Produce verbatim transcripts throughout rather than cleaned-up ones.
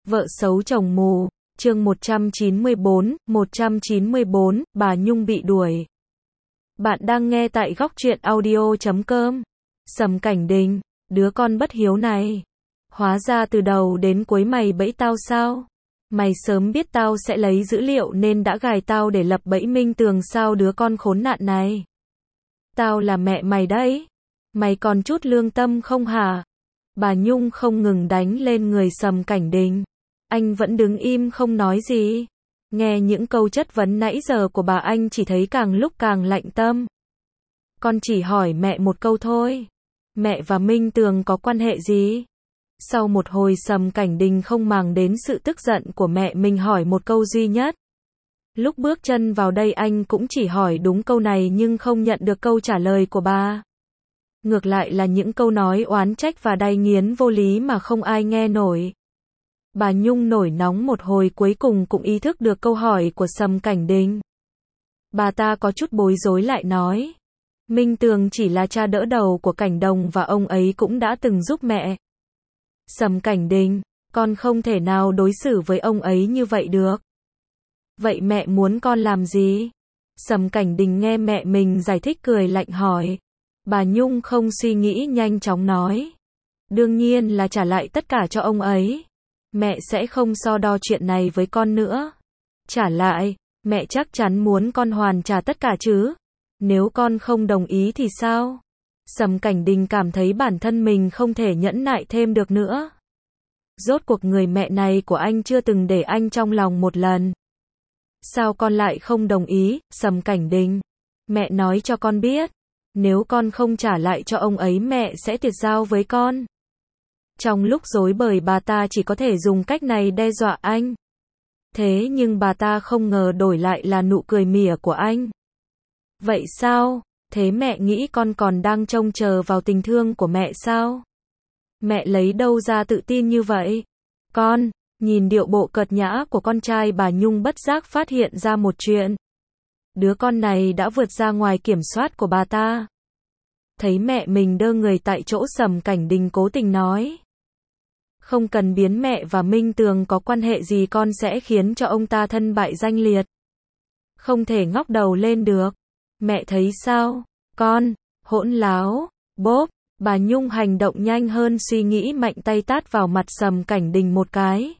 Vợ xấu chồng mù, chương một trăm chín mươi bốn, một trăm chín mươi bốn, bà Nhung bị đuổi. Bạn đang nghe tại góc truyện audio chấm com. Sầm Cảnh Đình, đứa con bất hiếu này. Hóa ra từ đầu đến cuối mày bẫy tao sao? Mày sớm biết tao sẽ lấy dữ liệu nên đã gài tao để lập bẫy Minh Tường sao đứa con khốn nạn này? Tao là mẹ mày đấy. Mày còn chút lương tâm không hả? Bà Nhung không ngừng đánh lên người Sầm Cảnh Đình. Anh vẫn đứng im không nói gì. Nghe những câu chất vấn nãy giờ của bà anh chỉ thấy càng lúc càng lạnh tâm. Con chỉ hỏi mẹ một câu thôi. Mẹ và Minh Tường có quan hệ gì? Sau một hồi Sầm Cảnh Đình không màng đến sự tức giận của mẹ mình hỏi một câu duy nhất. Lúc bước chân vào đây anh cũng chỉ hỏi đúng câu này nhưng không nhận được câu trả lời của bà. Ngược lại là những câu nói oán trách và đay nghiến vô lý mà không ai nghe nổi. Bà Nhung nổi nóng một hồi cuối cùng cũng ý thức được câu hỏi của Sầm Cảnh Đình. Bà ta có chút bối rối lại nói. Minh Tường chỉ là cha đỡ đầu của Cảnh Đồng và ông ấy cũng đã từng giúp mẹ. Sầm Cảnh Đình, con không thể nào đối xử với ông ấy như vậy được. Vậy mẹ muốn con làm gì? Sầm Cảnh Đình nghe mẹ mình giải thích cười lạnh hỏi. Bà Nhung không suy nghĩ nhanh chóng nói. Đương nhiên là trả lại tất cả cho ông ấy. Mẹ sẽ không so đo chuyện này với con nữa. Trả lại, mẹ chắc chắn muốn con hoàn trả tất cả chứ. Nếu con không đồng ý thì sao? Sầm Cảnh Đình cảm thấy bản thân mình không thể nhẫn nại thêm được nữa. Rốt cuộc người mẹ này của anh chưa từng để anh trong lòng một lần. Sao con lại không đồng ý, Sầm Cảnh Đình? Mẹ nói cho con biết. Nếu con không trả lại cho ông ấy mẹ sẽ tuyệt giao với con. Trong lúc rối bời bà ta chỉ có thể dùng cách này đe dọa anh. Thế nhưng bà ta không ngờ đổi lại là nụ cười mỉa của anh. Vậy sao? Thế mẹ nghĩ con còn đang trông chờ vào tình thương của mẹ sao? Mẹ lấy đâu ra tự tin như vậy? Con, nhìn điệu bộ cợt nhã của con trai bà Nhung bất giác phát hiện ra một chuyện. Đứa con này đã vượt ra ngoài kiểm soát của bà ta. Thấy mẹ mình đơ người tại chỗ Sầm Cảnh Đình cố tình nói. Không cần biến mẹ và Minh Tường có quan hệ gì con sẽ khiến cho ông ta thân bại danh liệt. Không thể ngóc đầu lên được. Mẹ thấy sao? Con, hỗn láo, bốp, bà Nhung hành động nhanh hơn suy nghĩ mạnh tay tát vào mặt Sầm Cảnh Đình một cái.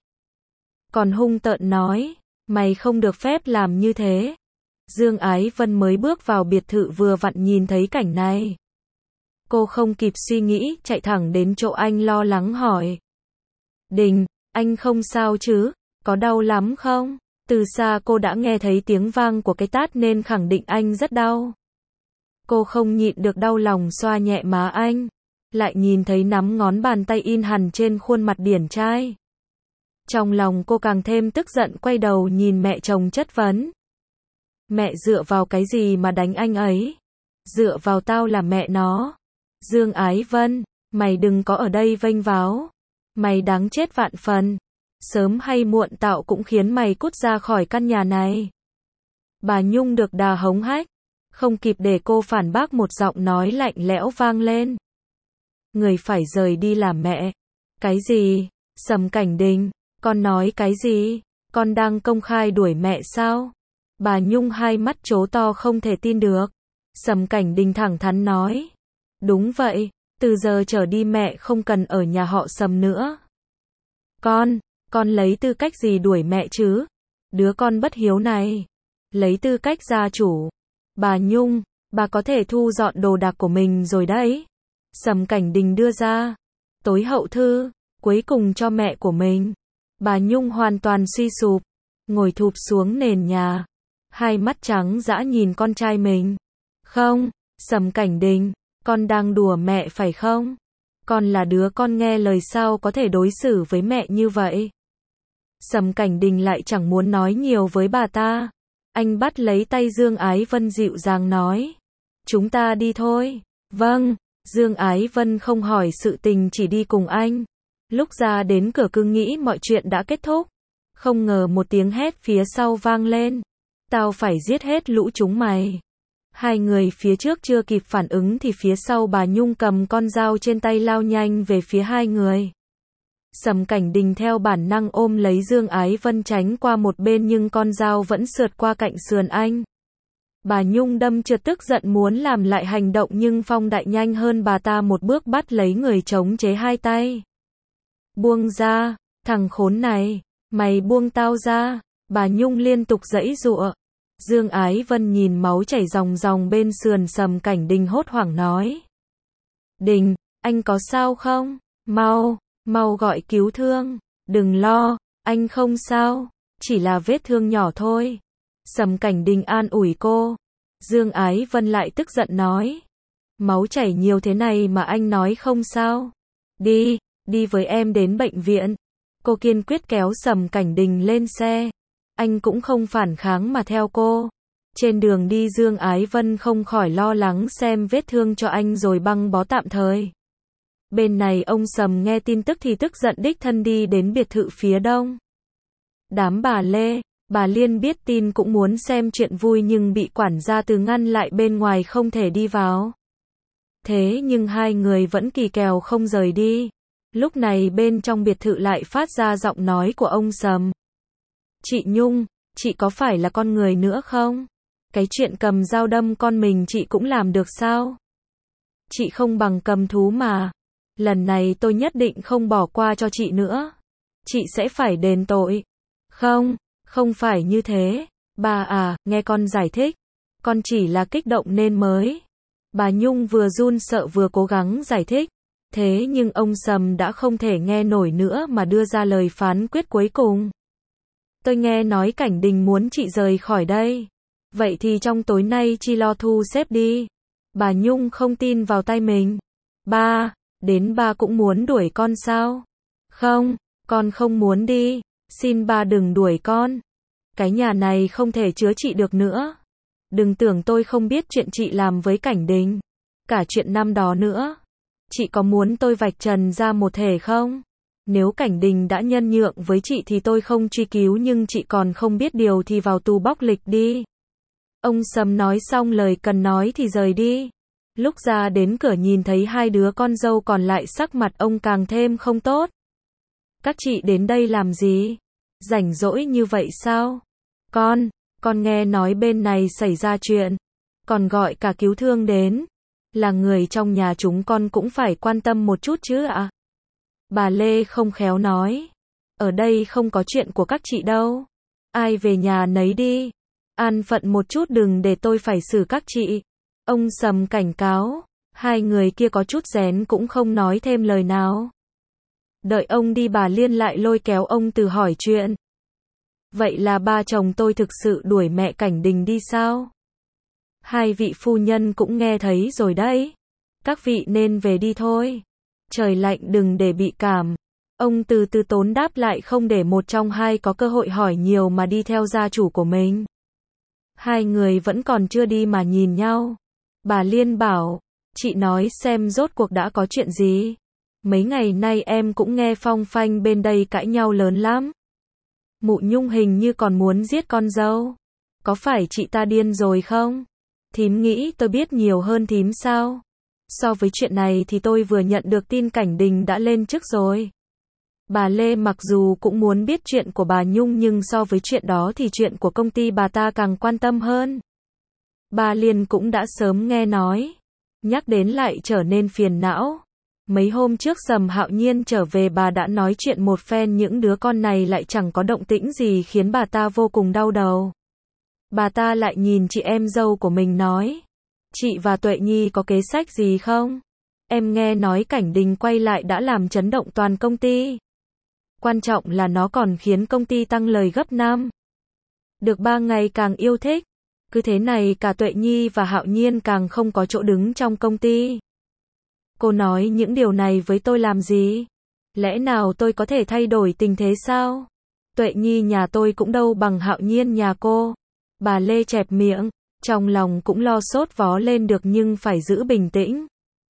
Còn hung tợn nói, mày không được phép làm như thế. Dương Ái Vân mới bước vào biệt thự vừa vặn nhìn thấy cảnh này. Cô không kịp suy nghĩ, chạy thẳng đến chỗ anh lo lắng hỏi. Đình, anh không sao chứ? Có đau lắm không? Từ xa cô đã nghe thấy tiếng vang của cái tát nên khẳng định anh rất đau. Cô không nhịn được đau lòng xoa nhẹ má anh. Lại nhìn thấy nắm ngón bàn tay in hằn trên khuôn mặt điển trai. Trong lòng cô càng thêm tức giận quay đầu nhìn mẹ chồng chất vấn. Mẹ dựa vào cái gì mà đánh anh ấy? Dựa vào tao là mẹ nó. Dương Ái Vân, mày đừng có ở đây vênh váo. Mày đáng chết vạn phần. Sớm hay muộn tao cũng khiến mày cút ra khỏi căn nhà này. Bà Nhung được đà hống hách. Không kịp để cô phản bác một giọng nói lạnh lẽo vang lên. Người phải rời đi là mẹ. Cái gì? Sầm Cảnh Đình, con nói cái gì? Con đang công khai đuổi mẹ sao? Bà Nhung hai mắt trố to không thể tin được. Sầm Cảnh Đình thẳng thắn nói. Đúng vậy, từ giờ trở đi mẹ không cần ở nhà họ Sầm nữa. Con, con lấy tư cách gì đuổi mẹ chứ? Đứa con bất hiếu này. Lấy tư cách gia chủ. Bà Nhung, bà có thể thu dọn đồ đạc của mình rồi đấy. Sầm Cảnh Đình đưa ra. Tối hậu thư, cuối cùng cho mẹ của mình. Bà Nhung hoàn toàn suy sụp. Ngồi thụp xuống nền nhà. Hai mắt trắng dã nhìn con trai mình. Không, Sầm Cảnh Đình, con đang đùa mẹ phải không? Con là đứa con nghe lời sao có thể đối xử với mẹ như vậy? Sầm Cảnh Đình lại chẳng muốn nói nhiều với bà ta. Anh bắt lấy tay Dương Ái Vân dịu dàng nói. Chúng ta đi thôi. Vâng, Dương Ái Vân không hỏi sự tình chỉ đi cùng anh. Lúc ra đến cửa cứ nghĩ mọi chuyện đã kết thúc. Không ngờ một tiếng hét phía sau vang lên. Tao phải giết hết lũ chúng mày. Hai người phía trước chưa kịp phản ứng thì phía sau bà Nhung cầm con dao trên tay lao nhanh về phía hai người. Sầm Cảnh Đình theo bản năng ôm lấy Dương Ái Vân tránh qua một bên nhưng con dao vẫn sượt qua cạnh sườn anh. Bà Nhung đâm chợt tức giận muốn làm lại hành động nhưng Phong Đại nhanh hơn bà ta một bước bắt lấy người chống chế hai tay. Buông ra, thằng khốn này, mày buông tao ra, bà Nhung liên tục giãy giụa. Dương Ái Vân nhìn máu chảy ròng ròng bên sườn Sầm Cảnh Đình hốt hoảng nói. Đình, anh có sao không? Mau, mau gọi cứu thương, đừng lo, anh không sao, chỉ là vết thương nhỏ thôi. Sầm Cảnh Đình an ủi cô. Dương Ái Vân lại tức giận nói. Máu chảy nhiều thế này mà anh nói không sao. Đi, đi với em đến bệnh viện. Cô kiên quyết kéo Sầm Cảnh Đình lên xe. Anh cũng không phản kháng mà theo cô. Trên đường đi Dương Ái Vân không khỏi lo lắng xem vết thương cho anh rồi băng bó tạm thời. Bên này ông Sầm nghe tin tức thì tức giận đích thân đi đến biệt thự phía đông. Đám bà Lê, bà Liên biết tin cũng muốn xem chuyện vui nhưng bị quản gia từ ngăn lại bên ngoài không thể đi vào. Thế nhưng hai người vẫn kỳ kèo không rời đi. Lúc này bên trong biệt thự lại phát ra giọng nói của ông Sầm. Chị Nhung, chị có phải là con người nữa không? Cái chuyện cầm dao đâm con mình chị cũng làm được sao? Chị không bằng cầm thú mà. Lần này tôi nhất định không bỏ qua cho chị nữa. Chị sẽ phải đền tội. Không, không phải như thế. Bà à, nghe con giải thích. Con chỉ là kích động nên mới. Bà Nhung vừa run sợ vừa cố gắng giải thích. Thế nhưng ông Sầm đã không thể nghe nổi nữa mà đưa ra lời phán quyết cuối cùng. Tôi nghe nói Cảnh Đình muốn chị rời khỏi đây. Vậy thì trong tối nay chị lo thu xếp đi. Bà Nhung không tin vào tay mình. Ba, đến ba cũng muốn đuổi con sao? Không, con không muốn đi. Xin ba đừng đuổi con. Cái nhà này không thể chứa chị được nữa. Đừng tưởng tôi không biết chuyện chị làm với Cảnh Đình. Cả chuyện năm đó nữa. Chị có muốn tôi vạch trần ra một thể không? Nếu Cảnh Đình đã nhân nhượng với chị thì tôi không truy cứu nhưng chị còn không biết điều thì vào tù bóc lịch đi. Ông Sầm nói xong lời cần nói thì rời đi. Lúc ra đến cửa nhìn thấy hai đứa con dâu còn lại sắc mặt ông càng thêm không tốt. Các chị đến đây làm gì? Rảnh rỗi như vậy sao? Con, con nghe nói bên này xảy ra chuyện. Còn gọi cả cứu thương đến. Là người trong nhà chúng con cũng phải quan tâm một chút chứ ạ? Bà Lê không khéo nói. Ở đây không có chuyện của các chị đâu. Ai về nhà nấy đi. An phận một chút đừng để tôi phải xử các chị. Ông Sầm cảnh cáo. Hai người kia có chút rén cũng không nói thêm lời nào. Đợi ông đi bà Liên lại lôi kéo ông từ hỏi chuyện. Vậy là ba chồng tôi thực sự đuổi mẹ Cảnh Đình đi sao? Hai vị phu nhân cũng nghe thấy rồi đấy. Các vị nên về đi thôi. Trời lạnh đừng để bị cảm. Ông từ từ tốn đáp lại không để một trong hai có cơ hội hỏi nhiều mà đi theo gia chủ của mình. Hai người vẫn còn chưa đi mà nhìn nhau. Bà Liên bảo, chị nói xem rốt cuộc đã có chuyện gì. Mấy ngày nay em cũng nghe phong phanh bên đây cãi nhau lớn lắm. Mụ Nhung hình như còn muốn giết con dâu. Có phải chị ta điên rồi không? Thím nghĩ tôi biết nhiều hơn thím sao? So với chuyện này thì tôi vừa nhận được tin Cảnh Đình đã lên chức rồi. Bà Lê mặc dù cũng muốn biết chuyện của bà Nhung nhưng so với chuyện đó thì chuyện của công ty bà ta càng quan tâm hơn. Bà Liên cũng đã sớm nghe nói. Nhắc đến lại trở nên phiền não. Mấy hôm trước Sầm Hạo Nhiên trở về bà đã nói chuyện một phen những đứa con này lại chẳng có động tĩnh gì khiến bà ta vô cùng đau đầu. Bà ta lại nhìn chị em dâu của mình nói. Chị và Tuệ Nhi có kế sách gì không? Em nghe nói Cảnh Đình quay lại đã làm chấn động toàn công ty. Quan trọng là nó còn khiến công ty tăng lời gấp năm. Được ba ngày càng yêu thích. Cứ thế này cả Tuệ Nhi và Hạo Nhiên càng không có chỗ đứng trong công ty. Cô nói những điều này với tôi làm gì? Lẽ nào tôi có thể thay đổi tình thế sao? Tuệ Nhi nhà tôi cũng đâu bằng Hạo Nhiên nhà cô. Bà Lê chẹp miệng, trong lòng cũng lo sốt vó lên được nhưng phải giữ bình tĩnh.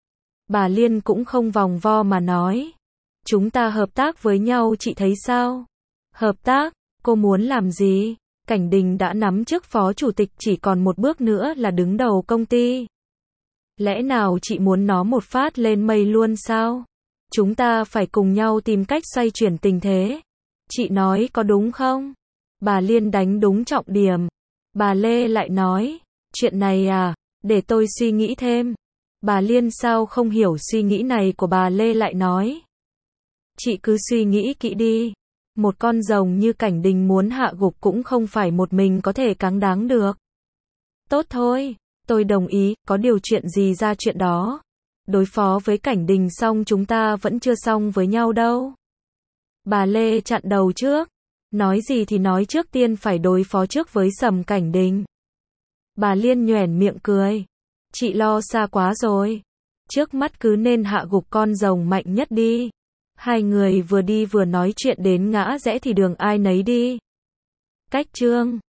Bà Liên cũng không vòng vo mà nói. Chúng ta hợp tác với nhau chị thấy sao? Hợp tác? Cô muốn làm gì? Cảnh Đình đã nắm chức phó chủ tịch chỉ còn một bước nữa là đứng đầu công ty. Lẽ nào chị muốn nó một phát lên mây luôn sao? Chúng ta phải cùng nhau tìm cách xoay chuyển tình thế. Chị nói có đúng không? Bà Liên đánh đúng trọng điểm. Bà Lê lại nói, chuyện này à, để tôi suy nghĩ thêm. Bà Liên sao không hiểu suy nghĩ này của bà Lê lại nói. Chị cứ suy nghĩ kỹ đi. Một con rồng như Cảnh Đình muốn hạ gục cũng không phải một mình có thể cáng đáng được. Tốt thôi, tôi đồng ý, có điều chuyện gì ra chuyện đó. Đối phó với Cảnh Đình xong chúng ta vẫn chưa xong với nhau đâu. Bà Lê chặn đầu trước. Nói gì thì nói, trước tiên phải đối phó trước với Sầm Cảnh Đình. Bà Liên nhoẻn miệng cười. Chị lo xa quá rồi. Trước mắt cứ nên hạ gục con rồng mạnh nhất đi. Hai người vừa đi vừa nói chuyện đến ngã rẽ thì đường ai nấy đi. Cách chương